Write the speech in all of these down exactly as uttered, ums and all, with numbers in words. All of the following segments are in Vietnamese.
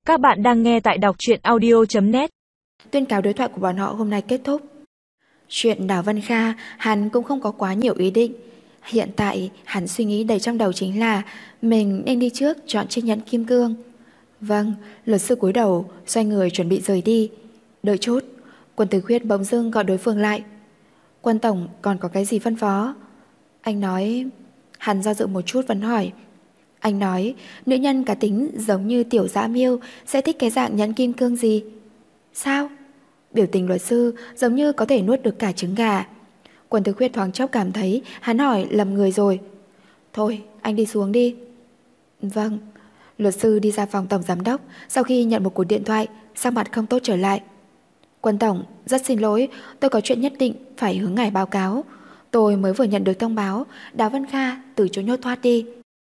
Các bạn đang nghe tại đọc truyện audio chấm net. Tuyên cáo đối thoại của bọn họ hôm nay kết thúc. Chuyện Đào Vân Kha hắn cũng không có quá nhiều ý định. Hiện tại hắn suy nghĩ đầy trong đầu chính là mình nên đi trước chọn chiếc nhẫn kim cương. Vâng, luật sư cúi đầu xoay người chuẩn bị rời đi. Đợi chút, Quân Tử Khuyết bỗng dưng gọi đối phương lại. Quân tổng còn có cái gì phân phó? Anh nói. Hắn do dự một chút vẫn hỏi. Anh nói nữ nhân cá tính giống như tiểu dã miêu sẽ thích cái dạng nhẫn kim cương gì? Sao? Biểu tình luật sư giống như có thể nuốt được cả trứng gà. Quân Tử Khuyết thoáng chốc cảm thấy hắn hỏi lầm người rồi. Thôi anh đi xuống đi. Vâng. Luật sư đi ra phòng tổng giám đốc. Sau khi nhận một cuộc điện thoại, sắc mặt không tốt trở lại. Quân tổng, rất xin lỗi, tôi có chuyện nhất định phải hướng ngài báo cáo. Tôi mới vừa nhận được thông báo Đào Vân Kha từ chỗ nhốt thoát đi.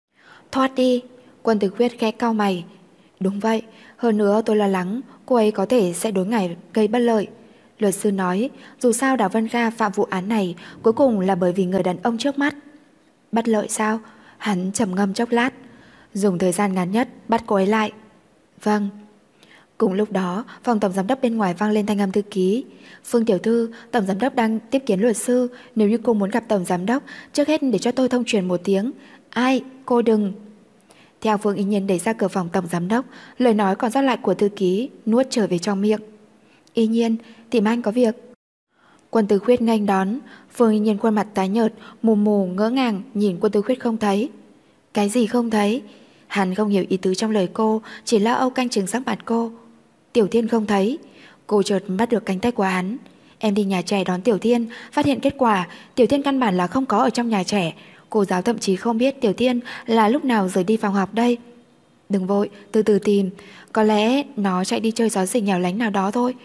Thoát đi? Quân Tử Khuyết khẽ cau mày. Đúng vậy, hơn nữa tôi lo lắng cô ấy có thể sẽ đối ngài gây bất lợi. Luật sư nói dù sao Đào Vân Kha phạm vụ án này cuối cùng là bởi vì người đàn ông trước mắt. Bất lợi sao? Hắn trầm ngâm chốc lát. Dùng thời gian ngắn nhất bắt cô ấy lại. Vâng. Cùng lúc đó, phòng tổng giám đốc bên ngoài vang lên thanh âm thư ký. Phương tiểu thư, tổng giám đốc đang tiếp kiến luật sư. Nếu như cô muốn gặp tổng giám đốc, trước hết để cho tôi thông truyền một tiếng. Ai? Cô đừng. Theo Phương Y Nhiên đẩy ra cửa phòng tổng giám đốc, lời nói còn sót lại của thư ký nuốt trở về trong miệng. Y Nhiên, tìm anh có việc. Quân Tử Khuyết nghênh đón. Phương Y Nhiên khuôn mặt tái nhợt, mù mù ngỡ ngàng nhìn Quân Tử Khuyết không thấy. Cái gì không thấy? Hắn không hiểu ý tứ trong lời cô, chỉ lo âu canh chừng sắc mặt cô. Tiểu Thiên không thấy. Cô chợt bắt được cánh tay của hắn. Em đi nhà trẻ đón Tiểu Thiên, phát hiện kết quả Tiểu Thiên căn bản là không có ở trong nhà trẻ. Cô giáo thậm chí không biết Tiểu Thiên là lúc nào rời đi phòng học đây. Đừng vội, từ từ tìm. Có lẽ nó chạy đi chơi xó xỉnh hẻo lánh nào đó thôi.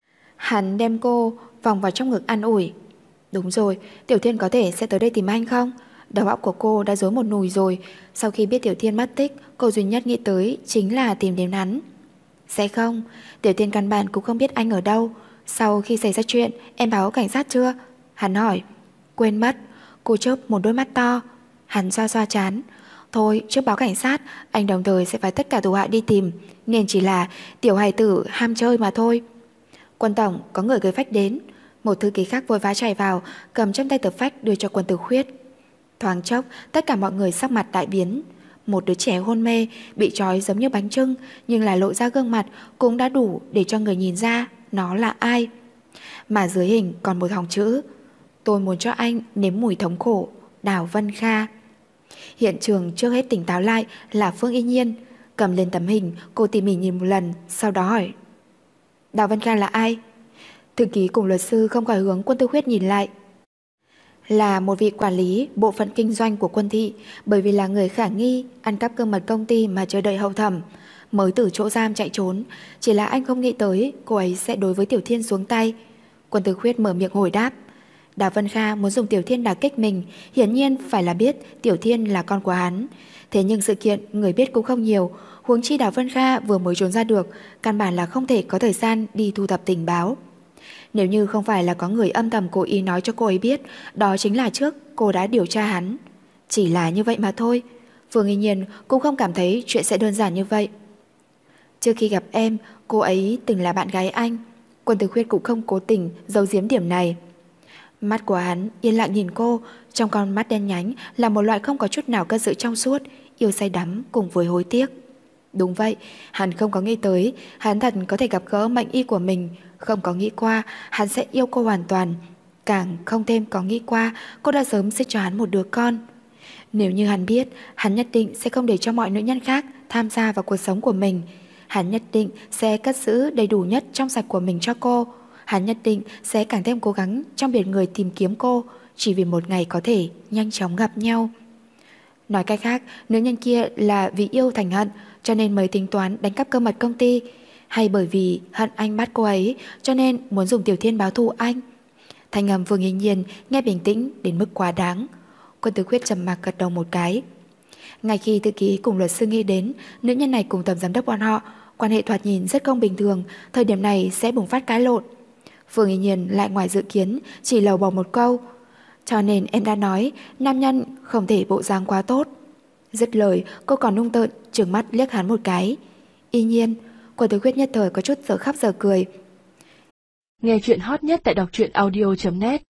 Hắn đem cô vòng vào trong ngực an ủi. Đúng rồi, Tiểu Thiên có thể sẽ tới đây tìm anh không? Đầu óc của cô đã rối một nùi rồi. Sau khi biết Tiểu Thiên mất tích, cô duy nhất nghĩ tới chính là tìm đến hắn. Sẽ không, Tiểu Thiên căn bản cũng không biết anh ở đâu. Sau khi xảy ra chuyện, em báo cảnh sát chưa? Hắn hỏi. Quên mất. Cô chớp một đôi mắt to. Hắn xoa xoa trán. Thôi, trước báo cảnh sát, anh đồng thời sẽ phải tất cả thủ hạ đi tìm, nên chỉ là tiểu hài tử ham chơi mà thôi. Quân tổng, có người gửi phách đến. Một thư ký khác vội vã chạy vào, cầm trong tay tờ phách đưa cho Quân Tử Khuyết. Thoáng chốc, tất cả mọi người sắc mặt đại biến. Một đứa trẻ hôn mê, bị trói giống như bánh chưng, nhưng là lộ ra gương mặt cũng đã đủ để cho người nhìn ra nó là ai. Mà dưới hình còn một hàng chữ: tôi muốn cho anh nếm mùi thống khổ, Đào Vân Kha. Hiện trường trước hết tỉnh táo lại là Phương Y Nhiên. Cầm lên tấm hình, cô tỉ mỉ nhìn một lần, sau đó hỏi: Đào Vân Kha là ai? Thư ký cùng luật sư không khỏi hướng Quân Tử Khuyết nhìn lại. Là một vị quản lý bộ phận kinh doanh của Quân thị, bởi vì là người khả nghi ăn cắp cơ mật công ty mà chờ đợi hậu thẩm, mới từ chỗ giam chạy trốn. Chỉ là anh không nghĩ tới cô ấy sẽ đối với Tiểu Thiên xuống tay. Quân Tử Khuyết mở miệng hồi đáp. Đào Vân Kha muốn dùng Tiểu Thiên đả kích mình, hiển nhiên phải là biết Tiểu Thiên là con của hắn. Thế nhưng sự kiện người biết cũng không nhiều, huống chi Đào Vân Kha vừa mới trốn ra được, căn bản là không thể có thời gian đi thu thập tình báo. Nếu như không phải là có người âm thầm cố ý nói cho cô ấy biết, đó chính là trước cô đã điều tra hắn. Chỉ là như vậy mà thôi. Phương Y Nhiên cũng không cảm thấy chuyện sẽ đơn giản như vậy. Trước khi gặp em, cô ấy từng là bạn gái anh. Quân Tử Khuyết cũng không cố tình giấu giếm điểm này. Mắt của hắn yên lặng nhìn cô, trong con mắt đen nhánh là một loại không có chút nào cất giữ trong suốt, yêu say đắm cùng với hối tiếc. Đúng vậy, hắn không có nghĩ tới hắn thật có thể gặp gỡ mệnh y của mình, không có nghĩ qua hắn sẽ yêu cô hoàn toàn, càng không thêm có nghĩ qua cô đã sớm sinh cho hắn một đứa con. Nếu như hắn biết, hắn nhất định sẽ không để cho mọi nữ nhân khác tham gia vào cuộc sống của mình. Hắn nhất định sẽ cất giữ đầy đủ nhất trong sạch của mình cho cô. Hắn nhất định sẽ càng thêm cố gắng trong biển người tìm kiếm cô, chỉ vì một ngày có thể nhanh chóng gặp nhau. Nói cách khác, nữ nhân kia là vì yêu thành hận cho nên mới tính toán đánh cắp cơ mật công ty, hay bởi vì hận anh bắt cô ấy cho nên muốn dùng Tiểu Thiên báo thù anh? Thanh âm Phương Y Nhiên nghe bình tĩnh đến mức quá đáng. Quân Tử Khuyết trầm mặc gật đầu một cái. Ngay khi thư ký cùng luật sư nghĩ đến nữ nhân này cùng tổng giám đốc bọn họ quan hệ thoạt nhìn rất không bình thường, thời điểm này sẽ bùng phát cãi lộn, Phương Y Nhiên lại ngoài dự kiến chỉ lầu bầu một câu: cho nên em đã nói nam nhân không thể bộ dáng quá tốt. Dứt lời cô còn nung tợn trừng mắt liếc hắn một cái. Y Nhiên, Cô Tứ Khuyết nhất thời có chút giờ khóc giờ cười. Nghe chuyện hot nhất tại đọc truyện audio chấm net.